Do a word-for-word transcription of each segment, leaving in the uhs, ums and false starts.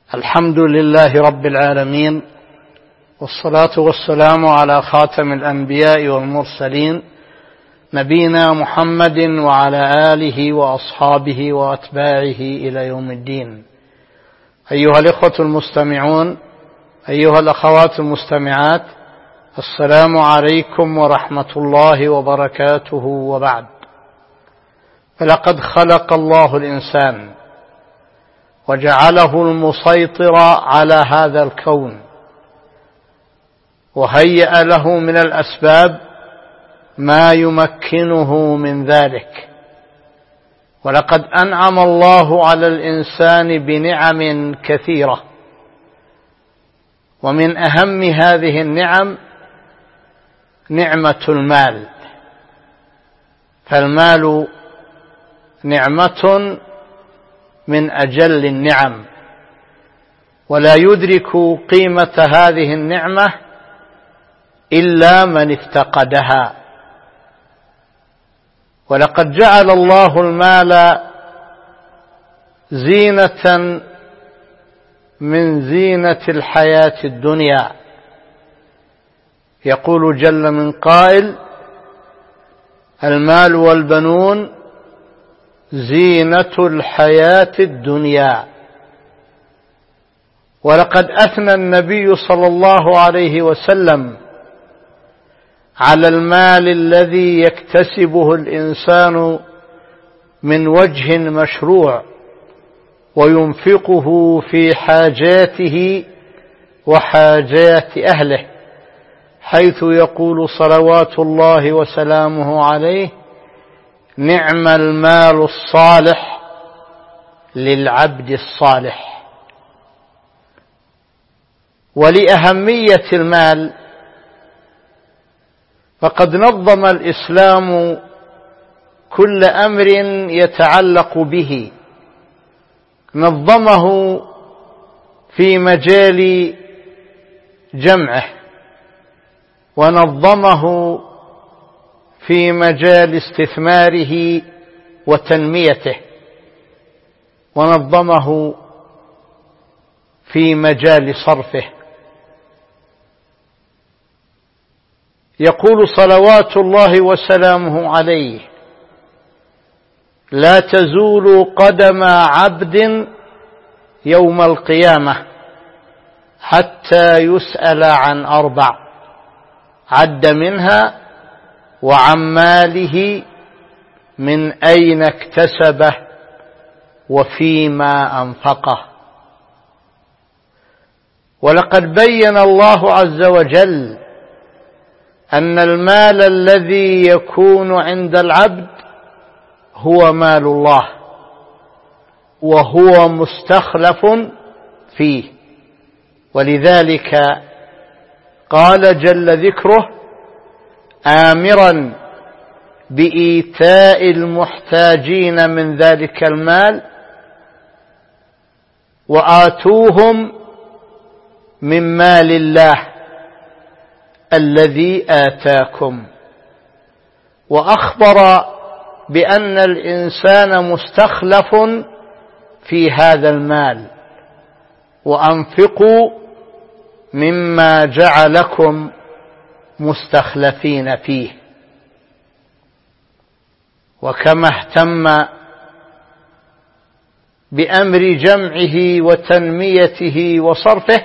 الحمد لله رب العالمين، والصلاة والسلام على خاتم الأنبياء والمرسلين نبينا محمد وعلى آله وأصحابه وأتباعه إلى يوم الدين. أيها الإخوة المستمعون، أيها الأخوات المستمعات، السلام عليكم ورحمة الله وبركاته. وبعد، فلقد خلق الله الإنسان وجعله المسيطر على هذا الكون، وهيأ له من الأسباب ما يمكنه من ذلك. ولقد أنعم الله على الإنسان بنعم كثيرة، ومن أهم هذه النعم نعمة المال. فالمال نعمة من أجل النعم، ولا يدرك قيمة هذه النعمة إلا من افتقدها. ولقد جعل الله المال زينة من زينة الحياة الدنيا. يقول جل من قائل: المال والبنون زينة الحياة الدنيا. ولقد أثنى النبي صلى الله عليه وسلم على المال الذي يكتسبه الإنسان من وجه مشروع وينفقه في حاجاته وحاجات أهله، حيث يقول صلوات الله وسلامه عليه: نعم المال الصالح للعبد الصالح. ولأهمية المال فقد نظم الإسلام كل أمر يتعلق به، نظمه في مجال جمعه، ونظمه في مجال استثماره وتنميته، ونظمه في مجال صرفه. يقول صلوات الله وسلامه عليه: لا تزول قدم عبد يوم القيامة حتى يسأل عن أربع، عد منها: وعن ماله من أين اكتسبه وفيما أنفقه. ولقد بين الله عز وجل أن المال الذي يكون عند العبد هو مال الله، وهو مستخلف فيه. ولذلك قال جل ذكره آمرا بإيتاء المحتاجين من ذلك المال: وآتوهم من مال الله الذي آتاكم. وأخبر بأن الإنسان مستخلف في هذا المال: وأنفقوا مما جعلكم مستخلفين فيه. وكما اهتم بأمر جمعه وتنميته وصرفه،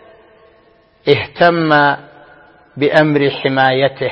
اهتم بأمر حمايته،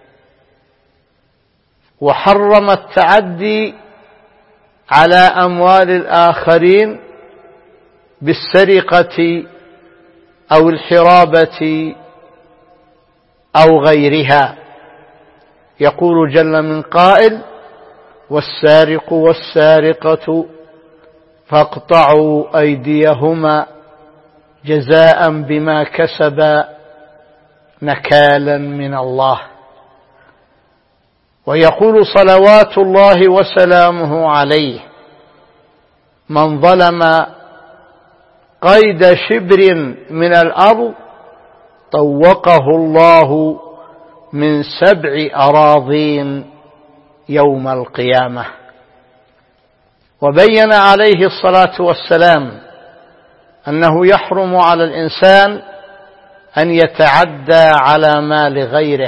وحرم التعدي على أموال الآخرين بالسرقة أو الحرابة أو غيرها. يقول جل من قائل: والسارق والسارقة فاقطعوا أيديهما جزاء بما كسبا نكالا من الله. ويقول صلوات الله وسلامه عليه: من ظلم قيد شبر من الأرض طوقه الله من سبع أراضين يوم القيامة. وبين عليه الصلاة والسلام أنه يحرم على الإنسان أن يتعدى على مال غيره،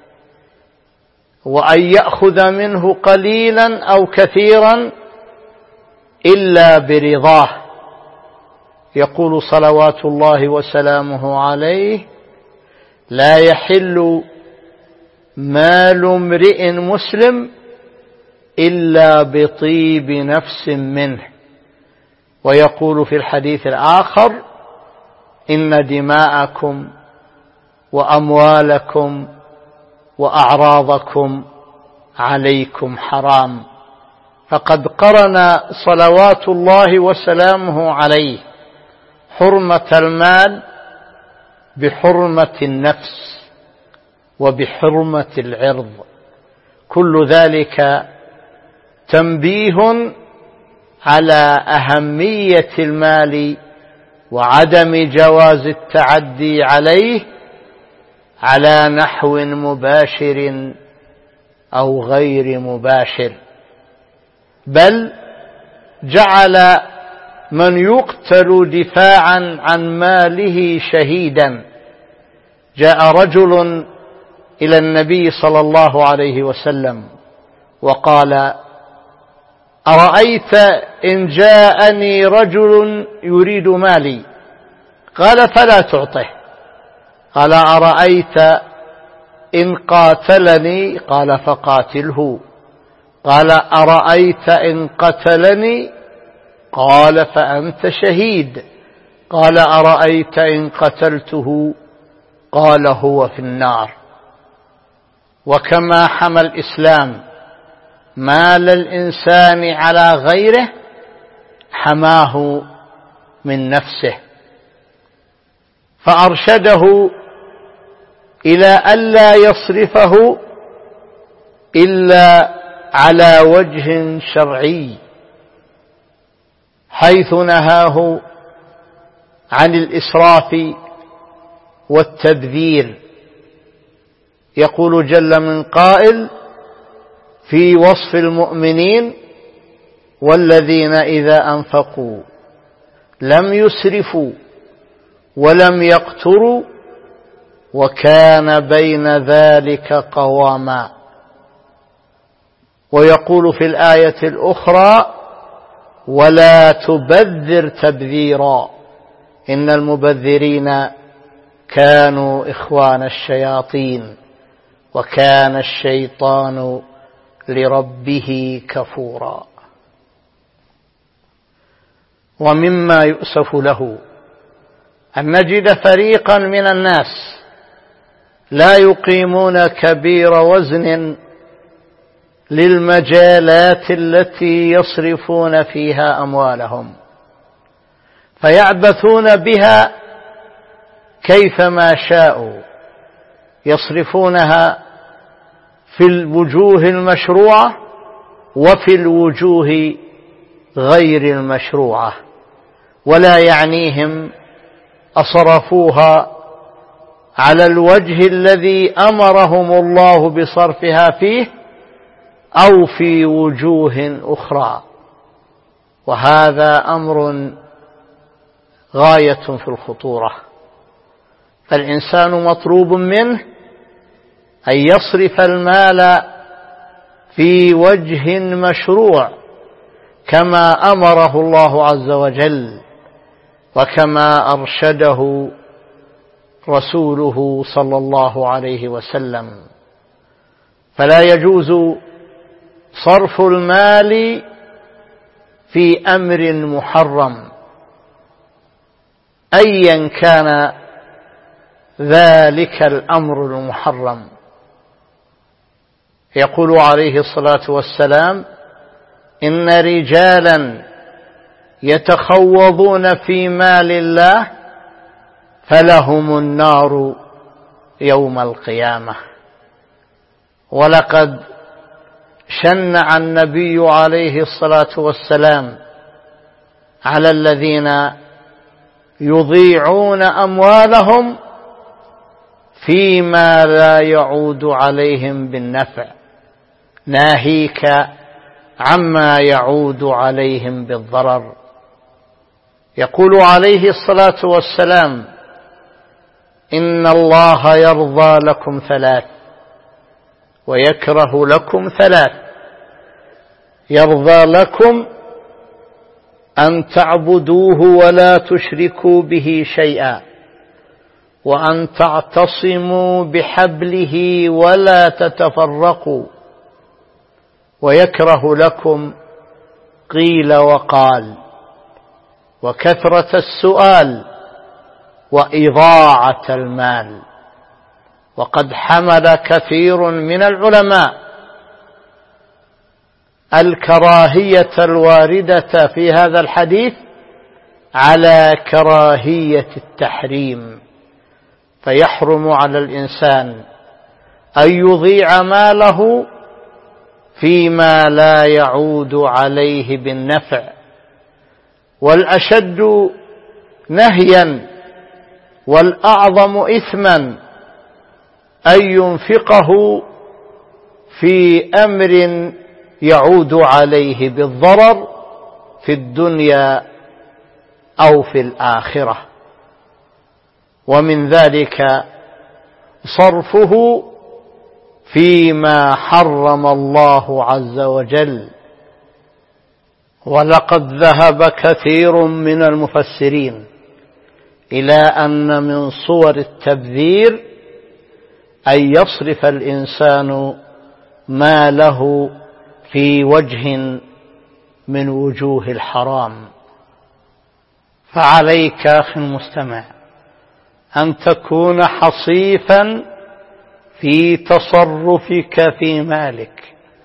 وأن يأخذ منه قليلا أو كثيرا إلا برضاه. يقول صلوات الله وسلامه عليه: لا يحل مال امرئ مسلم إلا بطيب نفس منه. ويقول في الحديث الآخر: إن دماءكم وأموالكم وأعراضكم عليكم حرام. فقد قرن صلوات الله وسلامه عليه حرمة المال بحرمة النفس وبحرمة العرض. كل ذلك تنبيه على أهمية المال وعدم جواز التعدي عليه على نحو مباشر أو غير مباشر، بل جعل من يقتل دفاعا عن ماله شهيدا. جاء رجل إلى النبي صلى الله عليه وسلم وقال: أرأيت إن جاءني رجل يريد مالي؟ قال: فلا تعطه. قال: أرأيت إن قاتلني؟ قال: فقاتله. قال: أرأيت إن قتلني؟ قال: فأنت شهيد. قال: أرأيت إن قتلته؟ قال: هو في النار. وكما حمى الإسلام مال الإنسان على غيره حماه من نفسه، فأرشده إلى ألا يصرفه إلا على وجه شرعي، حيث نهاه عن الإسراف والتبذير. يقول جل من قائل في وصف المؤمنين: والذين إذا أنفقوا لم يسرفوا ولم يقتروا وكان بين ذلك قواما. ويقول في الآية الأخرى: ولا تبذر تبذيرا إن المبذرين كانوا إخوان الشياطين وكان الشيطان لربه كفورا. ومما يؤسف له أن نجد فريقا من الناس لا يقيمون كبير وزن للمجالات التي يصرفون فيها أموالهم، فيعبثون بها كيفما شاءوا، يصرفونها في الوجوه المشروعة وفي الوجوه غير المشروعة، ولا يعنيهم أصرفوها على الوجه الذي أمرهم الله بصرفها فيه أو في وجوه أخرى. وهذا أمر غاية في الخطورة. فالإنسان مطلوب منه أن يصرف المال في وجه مشروع كما أمره الله عز وجل وكما أرشده رسوله صلى الله عليه وسلم. فلا يجوز صرف المال في أمر محرم أيا كان ذلك الأمر المحرم. يقول عليه الصلاة والسلام: إن رجالا يتخوضون في مال الله فلهم النار يوم القيامة. ولقد شنع النبي عليه الصلاة والسلام على الذين يضيعون أموالهم فيما لا يعود عليهم بالنفع، ناهيك عما يعود عليهم بالضرر. يقول عليه الصلاة والسلام: إن الله يرضى لكم ثلاث ويكره لكم ثلاث. يرضى لكم أن تعبدوه ولا تشركوا به شيئا، وأن تعتصموا بحبله ولا تتفرقوا. ويكره لكم قيل وقال، وكثرة السؤال، وإضاعة المال. وقد حمل كثير من العلماء الكراهية الواردة في هذا الحديث على كراهية التحريم، فيحرم على الإنسان أن يضيع ماله فيما لا يعود عليه بالنفع. والأشد نهيا والأعظم إثما أن ينفقه في أمر يعود عليه بالضرر في الدنيا أو في الآخرة. ومن ذلك صرفه فيما حرم الله عز وجل. ولقد ذهب كثير من المفسرين إلى أن من صور التبذير أن يصرف الإنسان ماله في وجه من وجوه الحرام. فعليك أخي المستمع أن تكون حصيفا في تصرفك في مالك،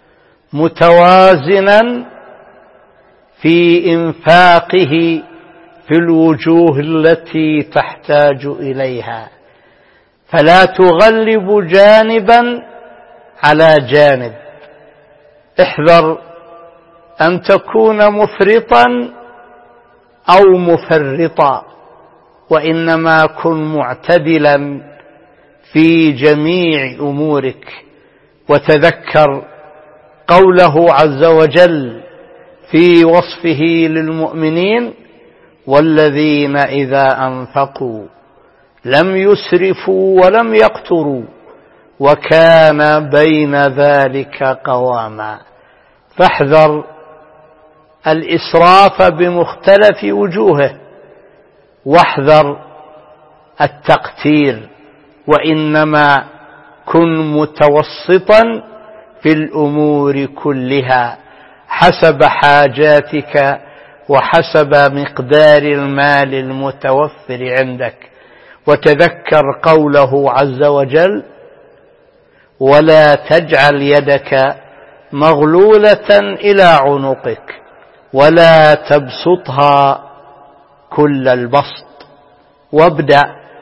متوازنا في إنفاقه في الوجوه التي تحتاج إليها، فلا تغلب جانبا على جانب. احذر أن تكون مفرطا أو مفرطا، وإنما كن معتدلا في جميع أمورك. وتذكر قوله عز وجل في وصفه للمؤمنين: والذين إذا أنفقوا لم يسرفوا ولم يقتروا وكان بين ذلك قواما. فاحذر الإسراف بمختلف وجوهه، واحذر التقتير، وإنما كن متوسطا في الأمور كلها حسب حاجاتك وحسب مقدار المال المتوفر عندك. وتذكر قوله عز وجل: ولا تجعل يدك مغلولة إلى عنقك ولا تبسطها كل البسط، وابدأ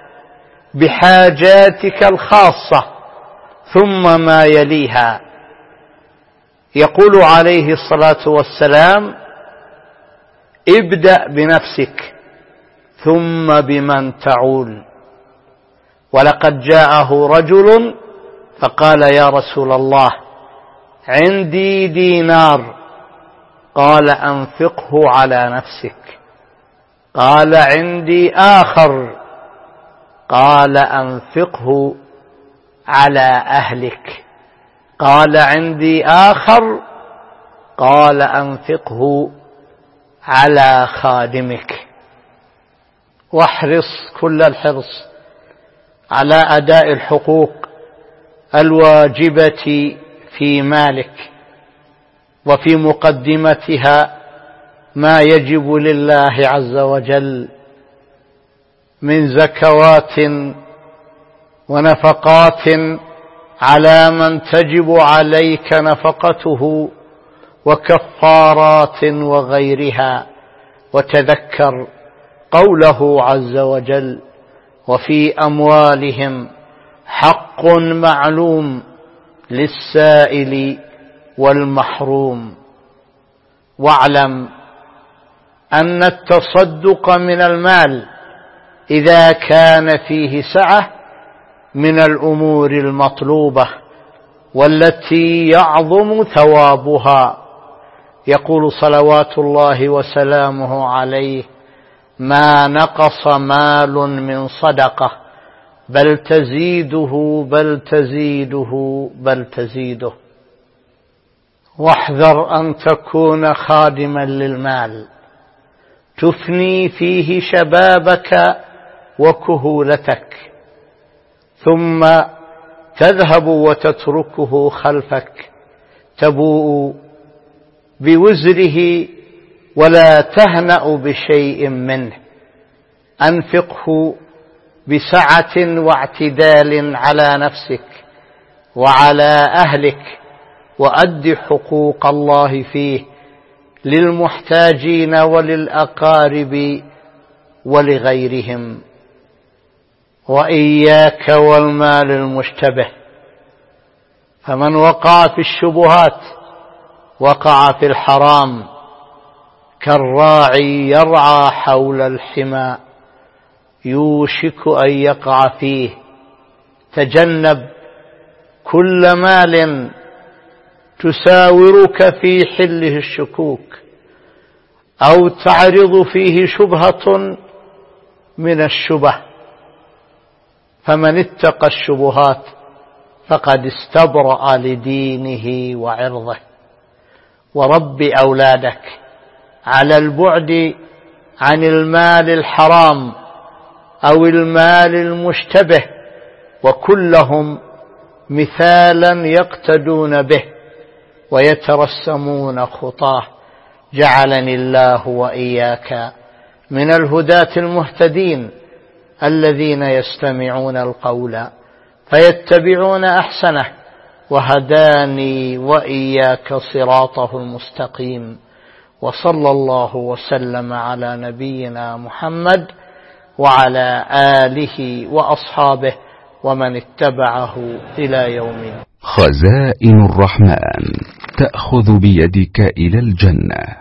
بحاجاتك الخاصة ثم ما يليها. يقول عليه الصلاة والسلام: ابدأ بنفسك ثم بمن تعول. ولقد جاءه رجل فقال: يا رسول الله، عندي دينار. قال: أنفقه على نفسك. قال: عندي آخر. قال: أنفقه على أهلك. قال: عندي آخر. قال: أنفقه على خادمك. واحرص كل الحرص على أداء الحقوق الواجبة في مالك، وفي مقدمتها ما يجب لله عز وجل من زكوات ونفقات على من تجب عليك نفقته، وكفارات وغيرها. وتذكر قوله عز وجل: وفي أموالهم حق معلوم للسائل والمحروم. واعلم أن التصدق من المال إذا كان فيه سعة من الأمور المطلوبة والتي يعظم ثوابها. يقول صلوات الله وسلامه عليه: ما نقص مال من صدقة بل تزيده بل تزيده بل تزيده. واحذر أن تكون خادما للمال تفني فيه شبابك وكهولتك ثم تذهب وتتركه خلفك تبوء بوزره ولا تهنأ بشيء منه. أنفقه بسعة واعتدال على نفسك وعلى أهلك، وأد حقوق الله فيه للمحتاجين وللأقارب ولغيرهم. وإياك والمال المشتبه، فمن وقع في الشبهات وقع في الحرام كالراعي يرعى حول الحمى يوشك أن يقع فيه. تجنب كل مال تساورك في حله الشكوك أو تعرض فيه شبهة من الشبه، فمن اتقى الشبهات فقد استبرأ لدينه وعرضه. ورب أولادك على البعد عن المال الحرام أو المال المشتبه، وكلهم مثالا يقتدون به ويترسمون خطاه. جعلني الله وإياك من الهداة المهتدين الذين يستمعون القول فيتبعون أحسنه، وهداني وإياك صراطه المستقيم. وصلى الله وسلم على نبينا محمد وعلى آله وأصحابه ومن اتبعه إلى يوم. خزائن الرحمن تأخذ بيدك إلى الجنة.